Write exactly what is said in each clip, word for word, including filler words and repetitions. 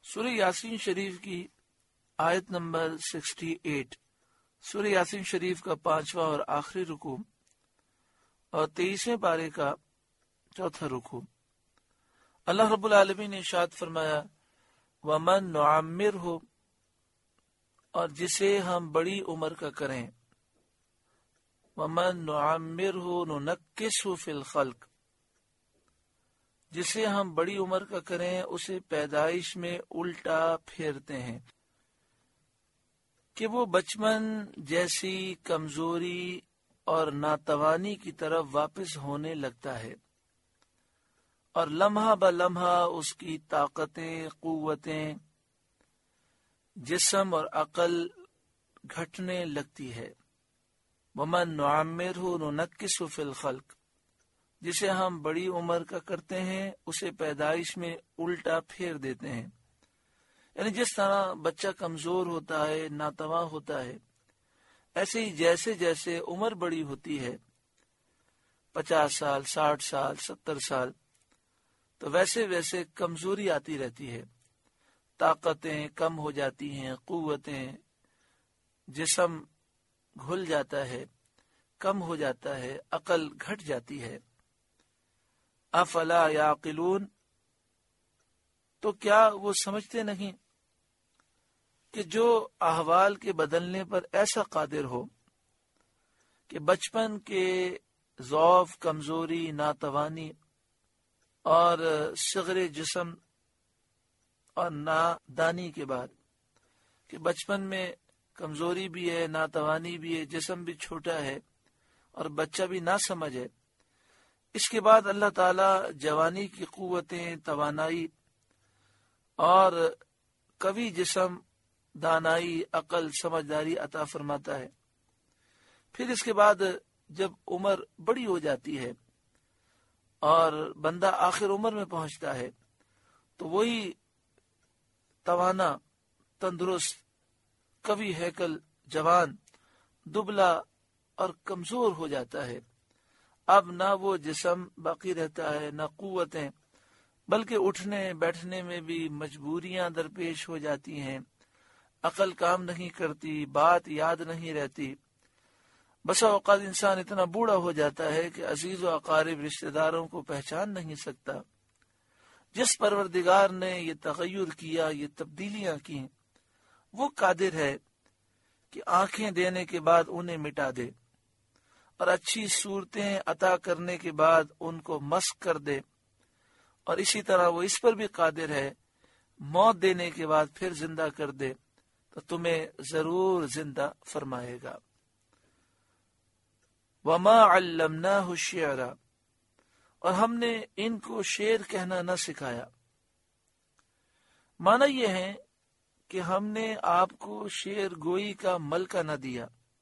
سورہ یاسین شریف کی آیت نمبر سکسٹی ایٹ، سورہ یاسین شریف کا پانچواں اور آخری رکوع اور تیئیسویں پارے کا چوتھا رکوع۔ اللہ رب العالمین نے ارشاد فرمایا وَمَن نُعَمِّرْهُ، اور جسے ہم بڑی عمر کا کریں، وَمَن نُعَمِّرْهُ نُنَكِّسْهُ فِي الْخَلْقِ، جسے ہم بڑی عمر کا کریں اسے پیدائش میں الٹا پھیرتے ہیں کہ وہ بچپن جیسی کمزوری اور ناتوانی کی طرف واپس ہونے لگتا ہے، اور لمحہ بلمحہ اس کی طاقتیں، قوتیں، جسم اور عقل گھٹنے لگتی ہے۔ وَمَن نُعَمِّرْهُ نُنَكِّسْهُ فِي الْخَلْقِ، جسے ہم بڑی عمر کا کرتے ہیں اسے پیدائش میں الٹا پھیر دیتے ہیں۔ یعنی جس طرح بچہ کمزور ہوتا ہے، ناتواں ہوتا ہے، ایسے ہی جیسے جیسے عمر بڑی ہوتی ہے، پچاس سال، ساٹھ سال، ستر سال، تو ویسے ویسے کمزوری آتی رہتی ہے، طاقتیں کم ہو جاتی ہیں، قوتیں، جسم گھل جاتا ہے، کم ہو جاتا ہے، عقل گھٹ جاتی ہے۔ افلا یعقلون، تو کیا وہ سمجھتے نہیں کہ جو احوال کے بدلنے پر ایسا قادر ہو کہ بچپن کے ضعف، کمزوری، ناتوانی اور صغر جسم اور نادانی کے بعد، کہ بچپن میں کمزوری بھی ہے، ناتوانی بھی ہے، جسم بھی چھوٹا ہے اور بچہ بھی نہ سمجھ ہے، اس کے بعد اللہ تعالی جوانی کی قوتیں، توانائی اور قوی جسم، دانائی، عقل، سمجھداری عطا فرماتا ہے۔ پھر اس کے بعد جب عمر بڑی ہو جاتی ہے اور بندہ آخر عمر میں پہنچتا ہے تو وہی توانا، تندرست، قوی ہیکل جوان دبلا اور کمزور ہو جاتا ہے۔ اب نہ وہ جسم باقی رہتا ہے، نہ قوتیں، بلکہ اٹھنے بیٹھنے میں بھی مجبوریاں درپیش ہو جاتی ہیں، عقل کام نہیں کرتی، بات یاد نہیں رہتی۔ بسا اوقات انسان اتنا بوڑھا ہو جاتا ہے کہ عزیز و اقارب رشتہ داروں کو پہچان نہیں سکتا۔ جس پروردگار نے یہ تغیر کیا، یہ تبدیلیاں کی، وہ قادر ہے کہ آنکھیں دینے کے بعد انہیں مٹا دے اور اچھی صورتیں عطا کرنے کے بعد ان کو مسخ کر دے، اور اسی طرح وہ اس پر بھی قادر ہے موت دینے کے بعد پھر زندہ کر دے تو تمہیں ضرور زندہ فرمائے گا۔ وما علمناہ الشعر، اور ہم نے ان کو شعر کہنا نہ سکھایا۔ معنی یہ ہے کہ ہم نے آپ کو شعر گوئی کا ملکہ نہ دیا،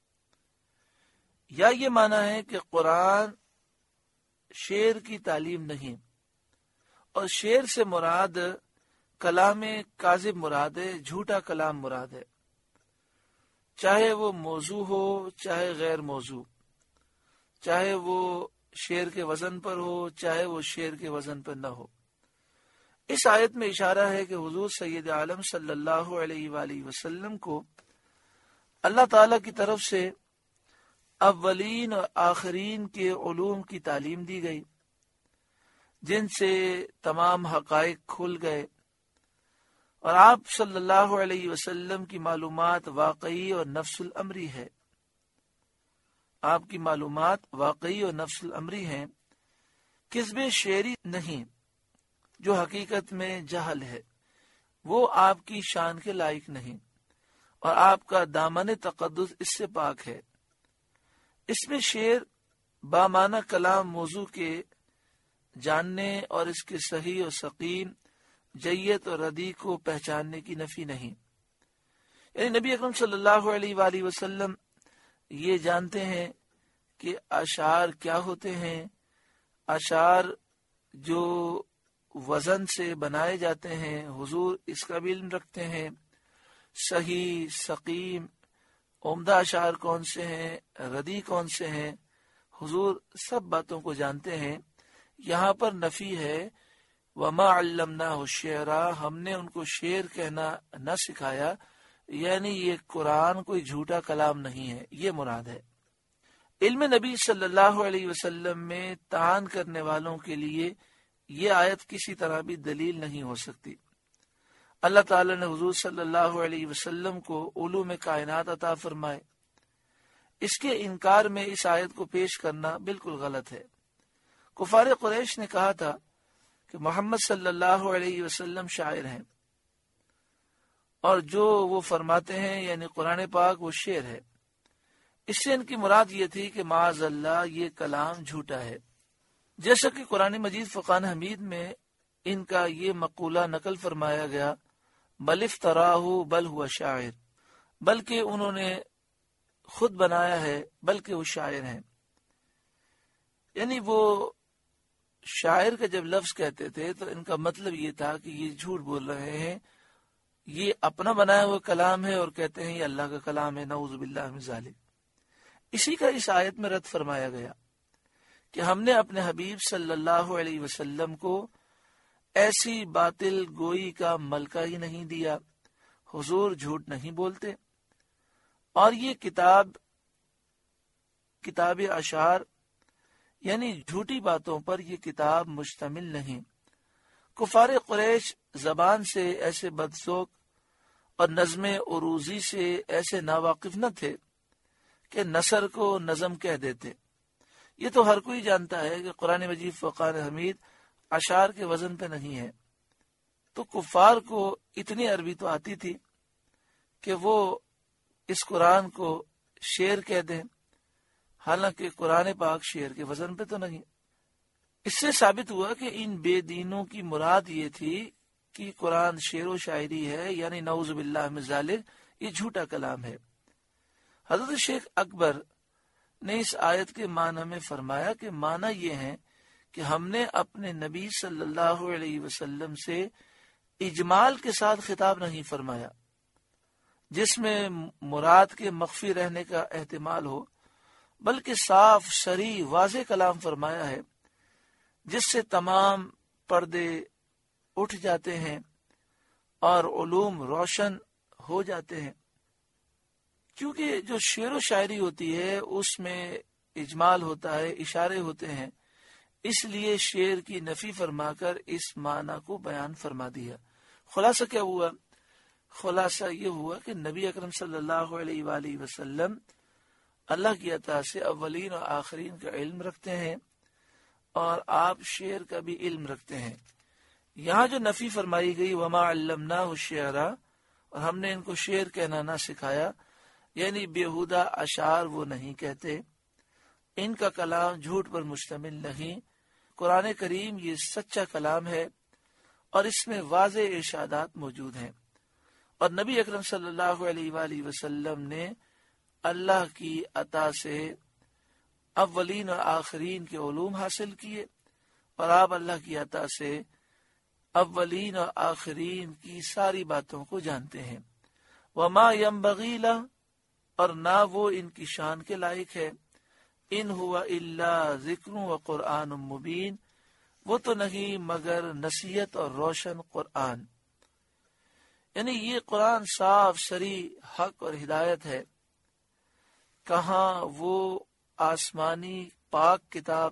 یا یہ معنی ہے کہ قرآن شعر کی تعلیم نہیں، اور شعر سے مراد کلام کاذب مراد ہے، جھوٹا کلام مراد ہے، چاہے وہ موضوع ہو چاہے غیر موضوع، چاہے وہ شعر کے وزن پر ہو چاہے وہ شعر کے وزن پر نہ ہو۔ اس آیت میں اشارہ ہے کہ حضور سید عالم صلی اللہ علیہ وآلہ وسلم کو اللہ تعالی کی طرف سے اولین اور آخرین کے علوم کی تعلیم دی گئی، جن سے تمام حقائق کھل گئے، اور آپ صلی اللہ علیہ وسلم کی معلومات واقعی اور نفس الامری ہے۔ آپ کی معلومات واقعی اور نفس الامری ہیں، کذب شعری نہیں جو حقیقت میں جہل ہے، وہ آپ کی شان کے لائق نہیں، اور آپ کا دامن تقدس اس سے پاک ہے۔ اس میں شعر بامعنی کلام موضوع کے جاننے اور اس کے صحیح اور سقیم، جیت اور ردی کو پہچاننے کی نفی نہیں۔ یعنی نبی اکرم صلی اللہ علیہ وآلہ وسلم یہ جانتے ہیں کہ اشعار کیا ہوتے ہیں، اشعار جو وزن سے بنائے جاتے ہیں، حضور اس کا بھی علم رکھتے ہیں، صحیح، سقیم، عمدہ اشعار کون سے ہیں، ردی کون سے ہیں، حضور سب باتوں کو جانتے ہیں۔ یہاں پر نفی ہے وما علمناہ الشعر، ہم نے ان کو شعر کہنا نہ سکھایا، یعنی یہ قرآن کوئی جھوٹا کلام نہیں ہے، یہ مراد ہے۔ علم نبی صلی اللہ علیہ وسلم میں طعن کرنے والوں کے لیے یہ آیت کسی طرح بھی دلیل نہیں ہو سکتی۔ اللہ تعالیٰ نے حضور صلی اللہ علیہ وسلم کو علوم کائنات عطا فرمائے، اس کے انکار میں اس آیت کو پیش کرنا بالکل غلط ہے۔ کفار قریش نے کہا تھا کہ محمد صلی اللہ علیہ وسلم شاعر ہیں، اور جو وہ فرماتے ہیں یعنی قرآن پاک وہ شعر ہے۔ اس سے ان کی مراد یہ تھی کہ معاذ اللہ یہ کلام جھوٹا ہے، جیسا کہ قرآن مجید فرقان حمید میں ان کا یہ مقولہ نقل فرمایا گیا، بل افتراہ بل ہوا شاعر، بلکہ انہوں نے خود بنایا ہے، بلکہ وہ شاعر ہیں۔ یعنی وہ شاعر کا جب لفظ کہتے تھے تو ان کا مطلب یہ تھا کہ یہ جھوٹ بول رہے ہیں، یہ اپنا بنایا ہوا کلام ہے اور کہتے ہیں یہ اللہ کا کلام ہے، نعوذ باللہ من ذالک۔ اسی کا اس آیت میں رد فرمایا گیا کہ ہم نے اپنے حبیب صلی اللہ علیہ وسلم کو ایسی باطل گوئی کا ملکہ ہی نہیں دیا، حضور جھوٹ نہیں بولتے، اور یہ کتاب کتاب اشعار یعنی جھوٹی باتوں پر یہ کتاب مشتمل نہیں۔ کفار قریش زبان سے ایسے بدذوق اور نظم عروضی سے ایسے ناواقف نہ تھے کہ نثر کو نظم کہہ دیتے۔ یہ تو ہر کوئی جانتا ہے کہ قرآن مجید فرقان حمید اشعار کے وزن پہ نہیں ہے، تو کفار کو اتنی عربی تو آتی تھی کہ وہ اس قرآن کو شعر کہہ دیں، حالانکہ قرآن پاک شعر کے وزن پہ تو نہیں۔ اس سے ثابت ہوا کہ ان بے دینوں کی مراد یہ تھی کہ قرآن شعر و شاعری ہے، یعنی نعوذ باللہ من ذالک یہ جھوٹا کلام ہے۔ حضرت شیخ اکبر نے اس آیت کے معنی میں فرمایا کہ معنی یہ ہے کہ ہم نے اپنے نبی صلی اللہ علیہ وسلم سے اجمال کے ساتھ خطاب نہیں فرمایا، جس میں مراد کے مخفی رہنے کا احتمال ہو، بلکہ صاف صریح واضح کلام فرمایا ہے، جس سے تمام پردے اٹھ جاتے ہیں اور علوم روشن ہو جاتے ہیں۔ کیونکہ جو شعر و شاعری ہوتی ہے اس میں اجمال ہوتا ہے، اشارے ہوتے ہیں، اس لیے شعر کی نفی فرما کر اس معنی کو بیان فرما دیا۔ خلاصہ کیا ہوا؟ خلاصہ یہ ہوا کہ نبی اکرم صلی اللہ علیہ وآلہ وسلم اللہ کی عطا سے اولین اور آخرین کا علم رکھتے ہیں، اور آپ شعر کا بھی علم رکھتے ہیں۔ یہاں جو نفی فرمائی گئی وما علمناہ الشعر، اور ہم نے ان کو شعر کہنا نہ سکھایا، یعنی بیہودہ اشعار وہ نہیں کہتے، ان کا کلام جھوٹ پر مشتمل نہیں، قرآن کریم یہ سچا کلام ہے اور اس میں واضح ارشادات موجود ہیں، اور نبی اکرم صلی اللہ علیہ وآلہ وسلم نے اللہ کی عطا سے اولین اور آخرین کے علوم حاصل کیے، اور آپ اللہ کی عطا سے اولین اور آخرین کی ساری باتوں کو جانتے ہیں۔ وما ينبغی لہ، اور نہ وہ ان کی شان کے لائق ہے، ان ہوا الا ذکر و قرآن مبین، وہ تو نہیں مگر نصیحت اور روشن قرآن، یعنی یہ قرآن صاف صریح حق اور ہدایت ہے۔ کہاں وہ آسمانی پاک کتاب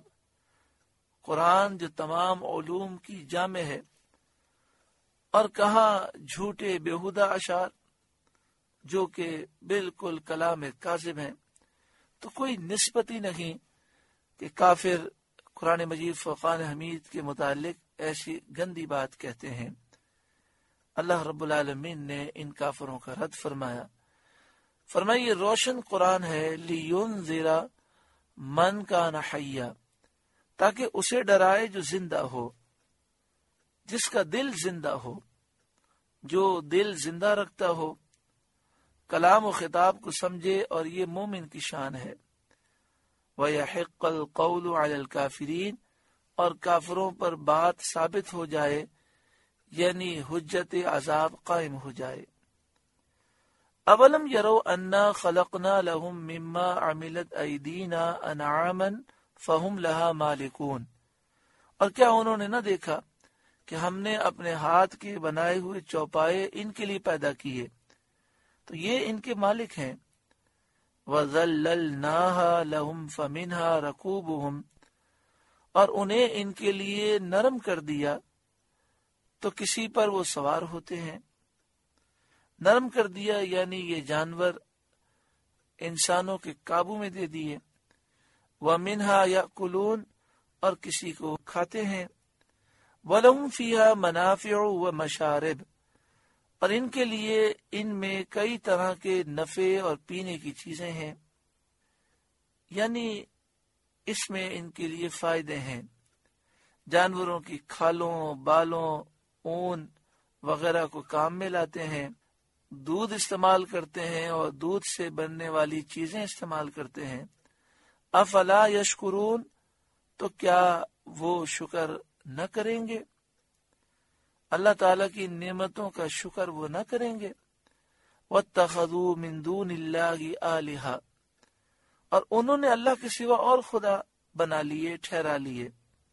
قرآن جو تمام علوم کی جامع ہے، اور کہاں جھوٹے بیہودہ اشعار جو کہ بالکل کلام کاذب ہیں۔ تو کوئی نسبت ہی نہیں کہ کافر قرآن مجید فرقان حمید کے متعلق ایسی گندی بات کہتے ہیں۔ اللہ رب العالمین نے ان کافروں کا رد فرمایا، فرمایا یہ روشن قرآن ہے، لِيُنذِرَ مَنْ كَانَ حَيًّا، تاکہ اسے ڈرائے جو زندہ ہو، جس کا دل زندہ ہو، جو دل زندہ رکھتا ہو، کلام و خطاب کو سمجھے، اور یہ مومن کی شان ہے۔ وَيَحِقَّ الْقَوْلُ عَلَى الْكَافِرِينَ، اور کافروں پر بات ثابت ہو جائے، یعنی حجت عذاب قائم ہو جائے۔ اولم یرو انا خلقنا لهم مما عملت ایدینا انعاما فهم لها مالکون، اور کیا انہوں نے نہ دیکھا کہ ہم نے اپنے ہاتھ کے بنائے ہوئے چوپائے ان کے لیے پیدا کیے، تو یہ ان کے مالک ہیں۔ وَذَلَّلْنَاهَا لَهُمْ فَمِنْهَا رَكُوبُهُمْ، اور انہیں ان کے لیے نرم کر دیا تو کسی پر وہ سوار ہوتے ہیں۔ نرم کر دیا یعنی یہ جانور انسانوں کے قابو میں دے دیے۔ وَمِنْهَا يَأْكُلُونَ، اور کسی کو کھاتے ہیں۔ وَلَهُمْ فِيهَا مَنَافِعُ وَمَشَارِبُ، اور ان کے لیے ان میں کئی طرح کے نفع اور پینے کی چیزیں ہیں، یعنی اس میں ان کے لیے فائدے ہیں۔ جانوروں کی کھالوں، بالوں، اون وغیرہ کو کام میں لاتے ہیں، دودھ استعمال کرتے ہیں اور دودھ سے بننے والی چیزیں استعمال کرتے ہیں۔ افلا یشکرون، تو کیا وہ شکر نہ کریں گے؟ اللہ تعالیٰ کی نعمتوں کا شکر وہ نہ کریں گے۔ وَاتَّخَذُوا مِن دُونِ اللَّهِ آلِهَةً، اور انہوں نے اللہ کے سوا اور خدا بنا لیے، ٹھہرا لیے،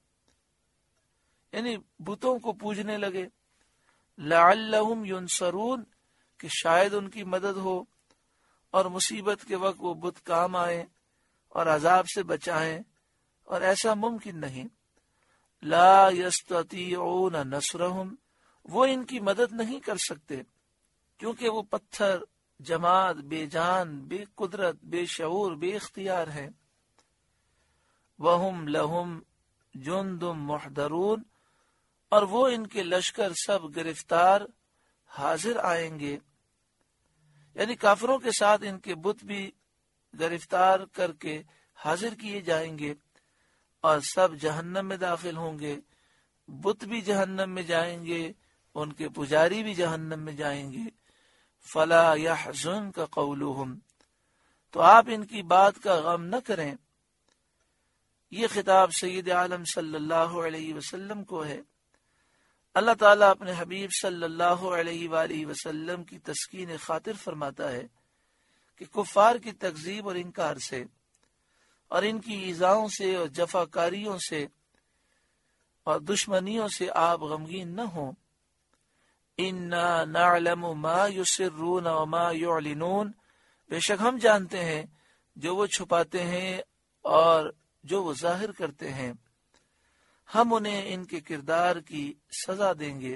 یعنی بتوں کو پوجنے لگے۔ لَعَلَّهُمْ يُنصَرُونَ، کہ شاید ان کی مدد ہو اور مصیبت کے وقت وہ بت کام آئیں اور عذاب سے بچائیں، اور ایسا ممکن نہیں۔ لا يستطيعون نصرهم، وہ ان کی مدد نہیں کر سکتے، کیونکہ وہ پتھر، جماد، بے جان، بے قدرت، بے شعور، بے اختیار ہیں۔ وَهُمْ لَهُمْ جُنْدٌ مُحْضَرُونَ، اور وہ ان کے لشکر سب گرفتار حاضر آئیں گے، یعنی کافروں کے ساتھ ان کے بت بھی گرفتار کر کے حاضر کیے جائیں گے، اور سب جہنم میں داخل ہوں گے۔ بت بھی جہنم میں جائیں گے، ان کے پجاری بھی جہنم میں جائیں گے۔ فلا يحزنك قولهم، تو آپ ان کی بات کا غم نہ کریں۔ یہ خطاب سید عالم صلی اللہ علیہ وسلم کو ہے۔ اللہ تعالیٰ اپنے حبیب صلی اللہ علیہ وآلہ وسلم کی تسکین خاطر فرماتا ہے کہ کفار کی تکذیب اور انکار سے اور ان کی ایذاؤں سے اور جفاکاریوں سے اور دشمنیوں سے آپ غمگین نہ ہوں۔ اِنَّا نَعْلَمُ مَا يُسِرُّونَ وَمَا يُعْلِنُونَ، بے شک ہم جانتے ہیں جو وہ چھپاتے ہیں اور جو وہ ظاہر کرتے ہیں، ہم انہیں ان کے کردار کی سزا دیں گے۔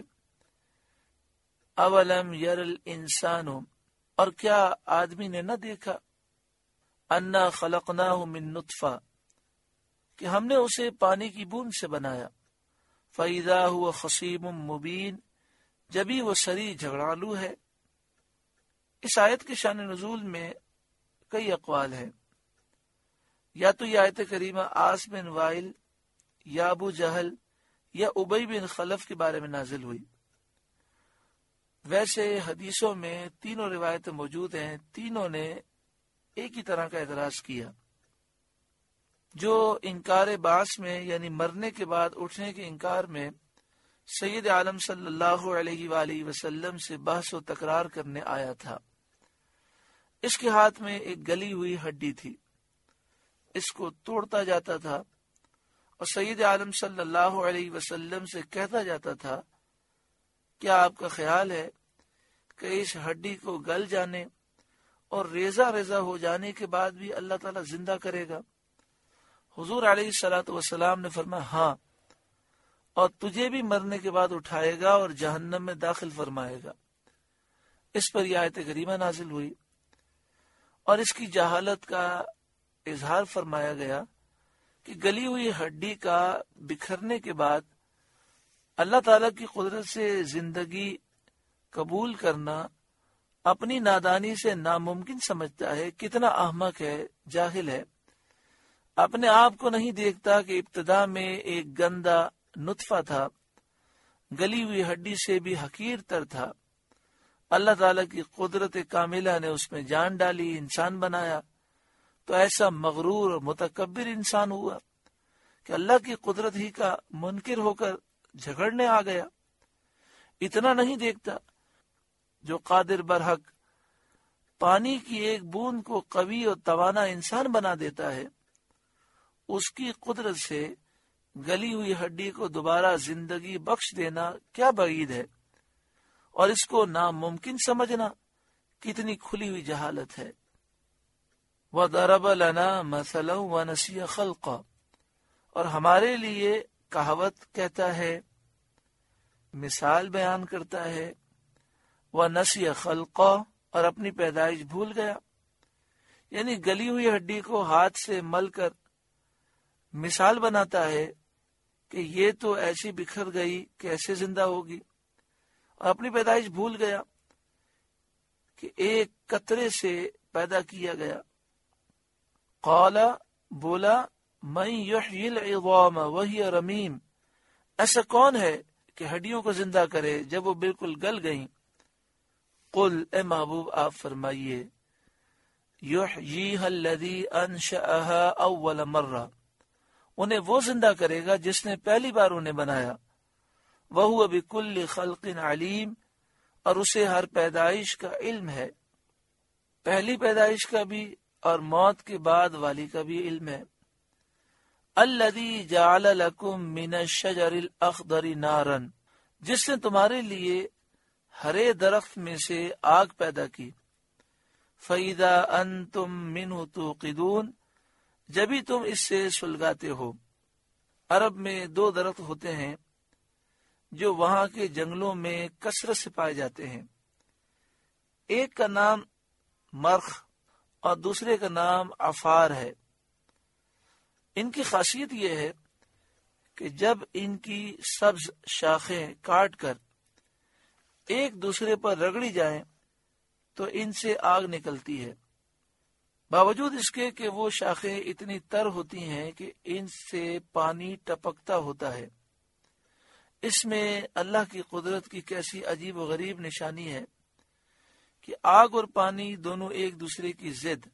اولم یر الانسان، اور کیا آدمی نے نہ دیکھا، انا خلقناہ من نطفہ، کہ ہم نے اسے پانی کی بوند سے بنایا، فاذا هو خصیم مبین، جبھی وہ سری جھگڑالو ہے۔ اس آیت کے شان نزول میں کئی اقوال ہیں، یا تو یہ آیت کریمہ عاص بن وائل یا ابو جہل یا ابی بن خلف کے بارے میں نازل ہوئی۔ ویسے حدیثوں میں تینوں روایتیں موجود ہیں، تینوں نے ایک ہی طرح کا اعتراض کیا۔ جو انکار بعث میں یعنی مرنے کے بعد اٹھنے کے انکار میں سید عالم صلی اللہ علیہ وآلہ وسلم سے بحث و تکرار کرنے آیا تھا، اس کے ہاتھ میں ایک گلی ہوئی ہڈی تھی، اس کو توڑتا جاتا تھا اور سید عالم صلی اللہ علیہ وسلم سے کہتا جاتا تھا، کیا آپ کا خیال ہے کہ اس ہڈی کو گل جانے اور ریزہ ریزہ ہو جانے کے بعد بھی اللہ تعالیٰ زندہ کرے گا؟ حضور علیہ الصلوۃ والسلام نے فرمایا، ہاں، اور تجھے بھی مرنے کے بعد اٹھائے گا اور جہنم میں داخل فرمائے گا۔ اس پر یہ آیت کریمہ نازل ہوئی اور اس کی جہالت کا اظہار فرمایا گیا کہ گلی ہوئی ہڈی کا بکھرنے کے بعد اللہ تعالیٰ کی قدرت سے زندگی قبول کرنا اپنی نادانی سے ناممکن سمجھتا ہے۔ کتنا احمق ہے، جاہل ہے، اپنے آپ کو نہیں دیکھتا کہ ابتدا میں ایک گندا نطفہ تھا، گلی ہوئی ہڈی سے بھی حقیر تر تھا، اللہ تعالیٰ کی قدرت کاملہ نے اس میں جان ڈالی، انسان بنایا، تو ایسا مغرور اور متکبر انسان ہوا کہ اللہ کی قدرت ہی کا منکر ہو کر جھگڑنے آ گیا۔ اتنا نہیں دیکھتا جو قادر برحق پانی کی ایک بوند کو قوی اور توانا انسان بنا دیتا ہے، اس کی قدرت سے گلی ہوئی ہڈی کو دوبارہ زندگی بخش دینا کیا بعید ہے، اور اس کو ناممکن سمجھنا کتنی کھلی ہوئی جہالت ہے۔ وَضَرَبَ لَنَا مَثَلًا وَنَسِيَ خَلْقًا، اور ہمارے لیے کہاوت کہتا ہے، مثال بیان کرتا ہے، وَنَسِيَ خَلْقًا، اور اپنی پیدائش بھول گیا، یعنی گلی ہوئی ہڈی کو ہاتھ سے مل کر مثال بناتا ہے کہ یہ تو ایسی بکھر گئی کہ ایسے زندہ ہوگی، اور اپنی پیدائش بھول گیا کہ ایک قطرے سے پیدا کیا گیا۔ قال، بولا، من یحیی العظام وہی رمیم، ایسا کون ہے کہ ہڈیوں کو زندہ کرے جب وہ بالکل گل گئیں؟ قل، اے محبوب آپ فرمائیے، یحییہا الذی انشأہا اول مرہ، انہیں وہ زندہ کرے گا جس نے پہلی بار انہیں بنایا، وہو بکل خلق علیم، اور اسے ہر پیدائش کا علم ہے، پہلی پیدائش کا بھی اور موت کے بعد والی کا بھی علم ہے۔ الذی جعل لکم من الشجر الاخضر نارا، جس نے تمہارے لیے ہرے درخت میں سے آگ پیدا کی، فَإِذَا أَنْتُمْ مِنْهُ تُوقِدُونَ، جبھی تم اس سے سلگاتے ہو۔ عرب میں دو درخت ہوتے ہیں جو وہاں کے جنگلوں میں کثرت سے پائے جاتے ہیں، ایک کا نام مرخ اور دوسرے کا نام عفار ہے۔ ان کی خاصیت یہ ہے کہ جب ان کی سبز شاخیں کاٹ کر ایک دوسرے پر رگڑی جائیں تو ان سے آگ نکلتی ہے، باوجود اس کے کہ وہ شاخیں اتنی تر ہوتی ہیں کہ ان سے پانی ٹپکتا ہوتا ہے۔ اس میں اللہ کی قدرت کی کیسی عجیب و غریب نشانی ہے کہ آگ اور پانی دونوں ایک دوسرے کی ضد،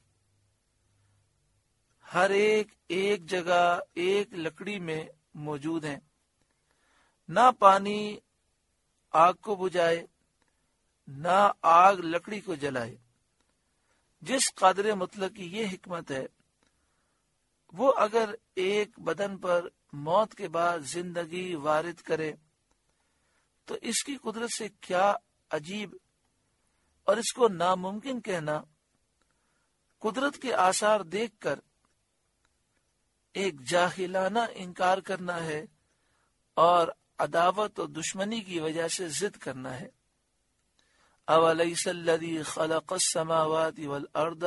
ہر ایک ایک جگہ ایک لکڑی میں موجود ہیں، نہ پانی آگ کو بجھائے نہ آگ لکڑی کو جلائے۔ جس قادر مطلق کی یہ حکمت ہے، وہ اگر ایک بدن پر موت کے بعد زندگی وارد کرے تو اس کی قدرت سے کیا عجیب اور اس کو ناممکن کہنا قدرت کے آثار دیکھ کر ایک جاہلانہ انکار کرنا ہے اور عداوت و دشمنی کی وجہ سے ضد کرنا ہے۔ اولیس الذی خلق السماوات والارض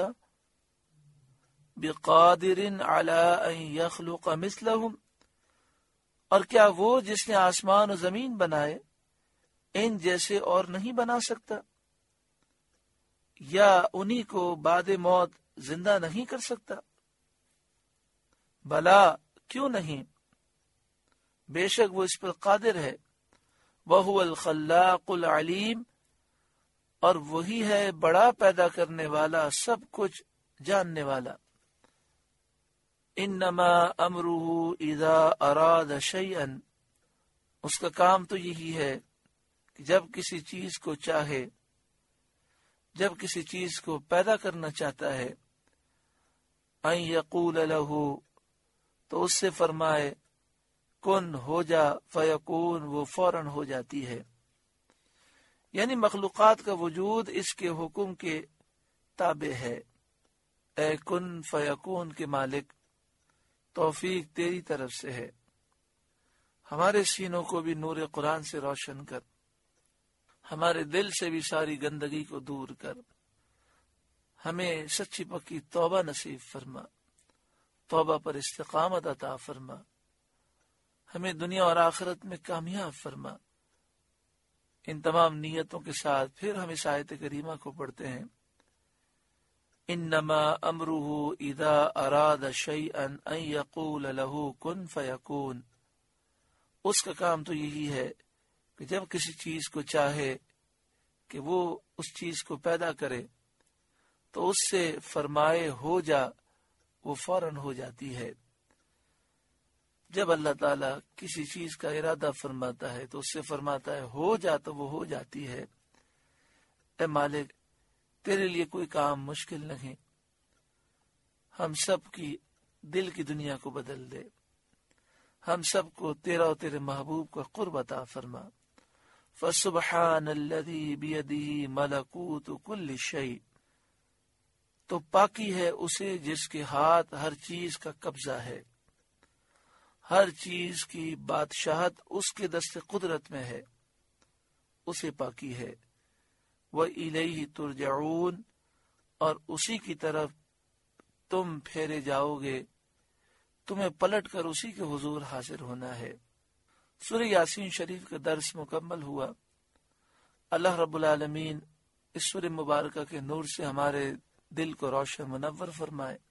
بقادر علی ان یخلق مثلہم، اور کیا وہ جس نے آسمان و زمین بنائے ان جیسے اور نہیں بنا سکتا، یا انہی کو بعد موت زندہ نہیں کر سکتا؟ بلا، کیوں نہیں، بے شک وہ اس پر قادر ہے۔ وَهُوَ الْخَلَّاقُ الْعَلِيمُ، اور وہی ہے بڑا پیدا کرنے والا، سب کچھ جاننے والا۔ انما امرہ اذا اراد شیئا، اس کا کام تو یہی ہے کہ جب کسی چیز کو چاہے، جب کسی چیز کو پیدا کرنا چاہتا ہے، ان یقول لہ، تو اس سے فرمائے کن، ہو جا، فیکون، وہ فوراً ہو جاتی ہے۔ یعنی مخلوقات کا وجود اس کے حکم کے تابع ہے۔ اے کن فیکون کے مالک، توفیق تیری طرف سے ہے، ہمارے سینوں کو بھی نور قرآن سے روشن کر، ہمارے دل سے بھی ساری گندگی کو دور کر، ہمیں سچی پکی توبہ نصیب فرما، توبہ پر استقامت عطا فرما، ہمیں دنیا اور آخرت میں کامیاب فرما۔ ان تمام نیتوں کے ساتھ پھر ہم اس آیت کریمہ کو پڑھتے ہیں، انما امرہ اذا اراد شیئا ان یقول لہ کن فیکون، اس کا کام تو یہی ہے کہ جب کسی چیز کو چاہے کہ وہ اس چیز کو پیدا کرے تو اس سے فرمائے ہو جا، وہ فوراً ہو جاتی ہے۔ جب اللہ تعالیٰ کسی چیز کا ارادہ فرماتا ہے تو اس سے فرماتا ہے ہو جا، تو وہ ہو جاتی ہے۔ اے مالک، تیرے لیے کوئی کام مشکل نہیں، ہم سب کی دل کی دنیا کو بدل دے، ہم سب کو تیرا اور تیرے محبوب کا قرب عطا فرما۔ فسبحان الذی بیدہ ملکوت کل شیء، تو پاکی ہے اسے جس کے ہاتھ ہر چیز کا قبضہ ہے، ہر چیز کی بادشاہت اس کے دست قدرت میں ہے، اسے پاکی ہے۔ وَإِلَيْهِ تُرْجَعُونَ، اور اسی کی طرف تم پھیرے جاؤ گے، تمہیں پلٹ کر اسی کے حضور حاضر ہونا ہے۔ سورہ یاسین شریف کا درس مکمل ہوا۔ اللہ رب العالمین اس سورہ مبارکہ کے نور سے ہمارے دل کو روشن منور فرمائے۔